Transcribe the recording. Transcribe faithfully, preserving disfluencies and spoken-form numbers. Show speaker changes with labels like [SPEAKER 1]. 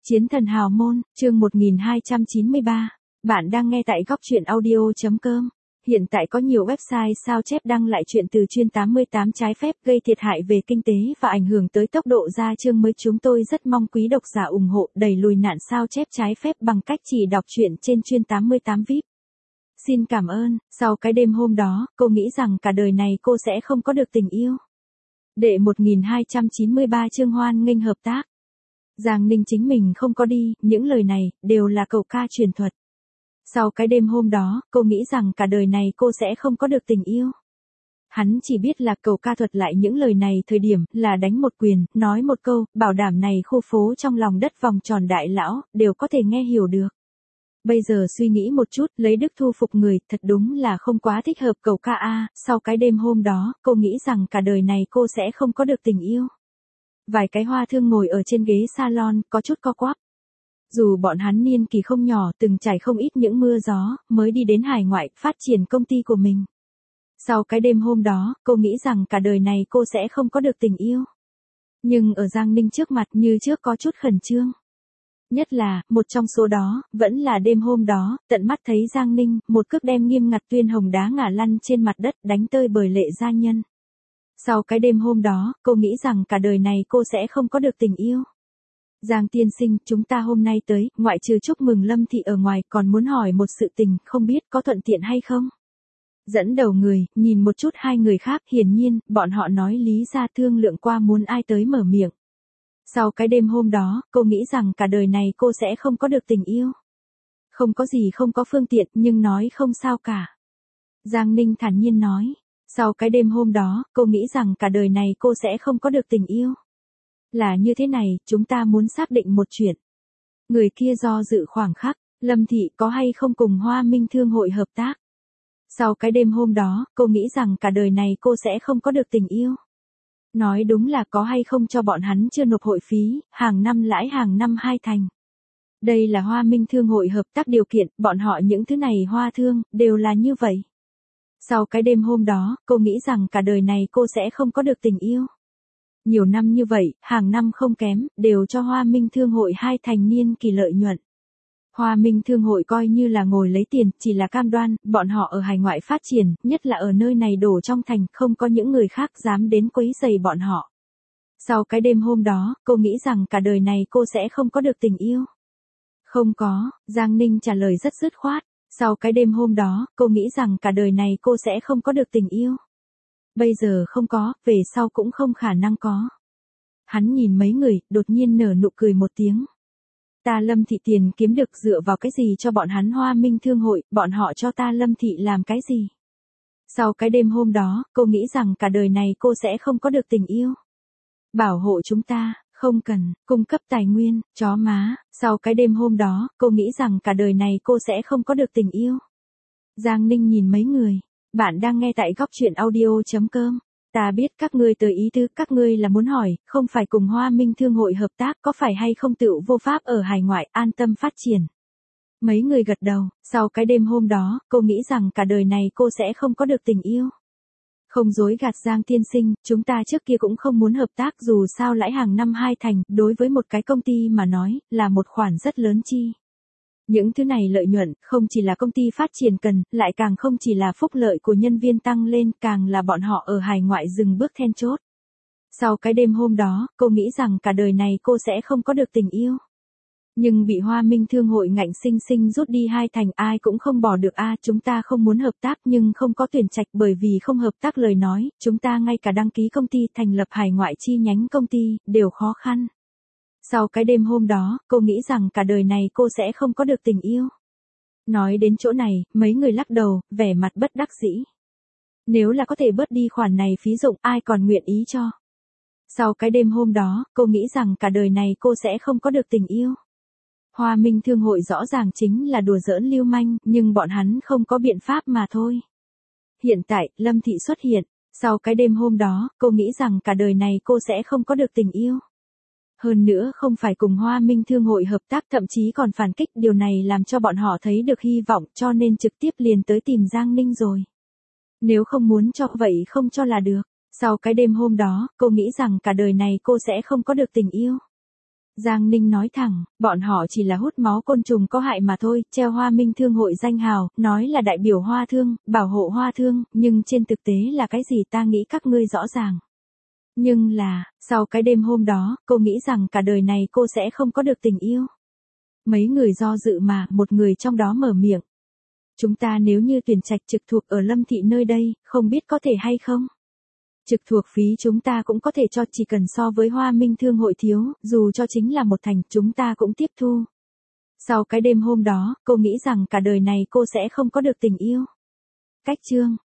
[SPEAKER 1] Chiến thần hào môn, chương một nghìn hai trăm chín mươi ba. Bạn đang nghe tại góc truyện audio chấm com. Hiện tại có nhiều website sao chép đăng lại chuyện từ chuyên tám mươi tám trái phép gây thiệt hại về kinh tế và ảnh hưởng tới tốc độ ra chương mới. Chúng tôi rất mong quý độc giả ủng hộ đẩy lùi nạn sao chép trái phép bằng cách chỉ đọc truyện trên chuyên tám mươi tám vi ai pi. Xin cảm ơn. Sau cái đêm hôm đó, cô nghĩ rằng cả đời này cô sẽ không có được tình yêu. Đệ một nghìn hai trăm chín mươi ba chương hoan nghênh hợp tác. Giang Ninh chính mình không có đi, những lời này, đều là cầu ca truyền thuật. Sau cái đêm hôm đó, cô nghĩ rằng cả đời này cô sẽ không có được tình yêu. Hắn chỉ biết là cầu ca thuật lại những lời này thời điểm là đánh một quyền, nói một câu, bảo đảm này khu phố trong lòng đất vòng tròn đại lão, đều có thể nghe hiểu được. Bây giờ suy nghĩ một chút, lấy đức thu phục người, thật đúng là không quá thích hợp cầu ca a. Sau cái đêm hôm đó, cô nghĩ rằng cả đời này cô sẽ không có được tình yêu. Vài cái hoa thương ngồi ở trên ghế salon, có chút co quắp. Dù bọn hắn niên kỳ không nhỏ, từng trải không ít những mưa gió, mới đi đến hải ngoại, phát triển công ty của mình. Sau cái đêm hôm đó, cô nghĩ rằng cả đời này cô sẽ không có được tình yêu. Nhưng ở Giang Ninh trước mặt như trước có chút khẩn trương. Nhất là, một trong số đó, vẫn là đêm hôm đó, tận mắt thấy Giang Ninh, một cước đem nghiêm ngặt Tuyên Hồng đá ngả lăn trên mặt đất, đánh tơi bời lệ gia nhân. Sau cái đêm hôm đó, cô nghĩ rằng cả đời này cô sẽ không có được tình yêu. Giang tiên sinh, chúng ta hôm nay tới, ngoại trừ chúc mừng Lâm Thị ở ngoài, còn muốn hỏi một sự tình, không biết có thuận tiện hay không? Dẫn đầu người, nhìn một chút hai người khác, hiển nhiên, bọn họ nói lý ra thương lượng qua muốn ai tới mở miệng. Sau cái đêm hôm đó, cô nghĩ rằng cả đời này cô sẽ không có được tình yêu. Không có gì không có phương tiện, nhưng nói không sao cả. Giang Ninh thản nhiên nói. Sau cái đêm hôm đó, cô nghĩ rằng cả đời này cô sẽ không có được tình yêu. Là như thế này, chúng ta muốn xác định một chuyện. Người kia do dự khoảng khắc, Lâm Thị có hay không cùng Hoa Minh Thương hội hợp tác. Sau cái đêm hôm đó, cô nghĩ rằng cả đời này cô sẽ không có được tình yêu. Nói đúng là có hay không cho bọn hắn chưa nộp hội phí, hàng năm lãi hàng năm hai thành. Đây là Hoa Minh Thương hội hợp tác điều kiện, bọn họ những thứ này hoa thương, đều là như vậy. Sau cái đêm hôm đó, cô nghĩ rằng cả đời này cô sẽ không có được tình yêu. Nhiều năm như vậy, hàng năm không kém, đều cho Hoa Minh Thương hội hai thành niên kỳ lợi nhuận. Hoa Minh Thương hội coi như là ngồi lấy tiền, chỉ là cam đoan, bọn họ ở hải ngoại phát triển, nhất là ở nơi này đổ trong thành, không có những người khác dám đến quấy rầy bọn họ. Sau cái đêm hôm đó, cô nghĩ rằng cả đời này cô sẽ không có được tình yêu. Không có, Giang Ninh trả lời rất dứt khoát. Sau cái đêm hôm đó, cô nghĩ rằng cả đời này cô sẽ không có được tình yêu. Bây giờ không có, về sau cũng không khả năng có. Hắn nhìn mấy người, đột nhiên nở nụ cười một tiếng. Ta Lâm Thị tiền kiếm được dựa vào cái gì cho bọn hắn Hoa Minh Thương hội, bọn họ cho ta Lâm Thị làm cái gì? Sau cái đêm hôm đó, cô nghĩ rằng cả đời này cô sẽ không có được tình yêu. Bảo hộ chúng ta, không cần, cung cấp tài nguyên, chó má. Sau cái đêm hôm đó, cô nghĩ rằng cả đời này cô sẽ không có được tình yêu. Giang Ninh nhìn mấy người. Bạn đang nghe tại góc truyện audio chấm com. Ta biết các ngươi tới ý tứ, các ngươi là muốn hỏi, không phải cùng Hoa Minh Thương hội hợp tác có phải hay không tựu vô pháp ở hải ngoại an tâm phát triển. Mấy người gật đầu, sau cái đêm hôm đó, cô nghĩ rằng cả đời này cô sẽ không có được tình yêu. Không dối gạt Giang tiên sinh, chúng ta trước kia cũng không muốn hợp tác dù sao lãi hàng năm hai thành, đối với một cái công ty mà nói, là một khoản rất lớn chi. Những thứ này lợi nhuận, không chỉ là công ty phát triển cần, lại càng không chỉ là phúc lợi của nhân viên tăng lên, càng là bọn họ ở hải ngoại dừng bước then chốt. Sau cái đêm hôm đó, cô nghĩ rằng cả đời này cô sẽ không có được tình yêu. Nhưng bị Hoa Minh Thương hội ngạnh sinh sinh rút đi hai thành, ai cũng không bỏ được a. Chúng ta không muốn hợp tác nhưng không có tuyển trạch, bởi vì không hợp tác lời nói, chúng ta ngay cả đăng ký công ty, thành lập hải ngoại chi nhánh công ty, đều khó khăn. Sau cái đêm hôm đó, cô nghĩ rằng cả đời này cô sẽ không có được tình yêu. Nói đến chỗ này, mấy người lắc đầu, vẻ mặt bất đắc dĩ. Nếu là có thể bớt đi khoản này phí dụng, ai còn nguyện ý cho. Sau cái đêm hôm đó, cô nghĩ rằng cả đời này cô sẽ không có được tình yêu. Hoa Minh Thương hội rõ ràng chính là đùa giỡn lưu manh, nhưng bọn hắn không có biện pháp mà thôi. Hiện tại, Lâm Thị xuất hiện. Sau cái đêm hôm đó, cô nghĩ rằng cả đời này cô sẽ không có được tình yêu. Hơn nữa không phải cùng Hoa Minh Thương hội hợp tác, thậm chí còn phản kích, điều này làm cho bọn họ thấy được hy vọng, cho nên trực tiếp liền tới tìm Giang Ninh rồi. Nếu không muốn cho vậy không cho là được. Sau cái đêm hôm đó, cô nghĩ rằng cả đời này cô sẽ không có được tình yêu. Giang Ninh nói thẳng, bọn họ chỉ là hút máu côn trùng có hại mà thôi, treo Hoa Minh Thương hội danh hào, nói là đại biểu hoa thương, bảo hộ hoa thương, nhưng trên thực tế là cái gì ta nghĩ các ngươi rõ ràng. Nhưng là, sau cái đêm hôm đó, cô nghĩ rằng cả đời này cô sẽ không có được tình yêu. Mấy người do dự mà, một người trong đó mở miệng. Chúng ta nếu như tuyển trạch trực thuộc ở Lâm Thị nơi đây, không biết có thể hay không? Trực thuộc phí chúng ta cũng có thể cho, chỉ cần so với Hoa Minh Thương hội thiếu, dù cho chính là một thành, chúng ta cũng tiếp thu. Sau cái đêm hôm đó, cô nghĩ rằng cả đời này cô sẽ không có được tình yêu. Cách chương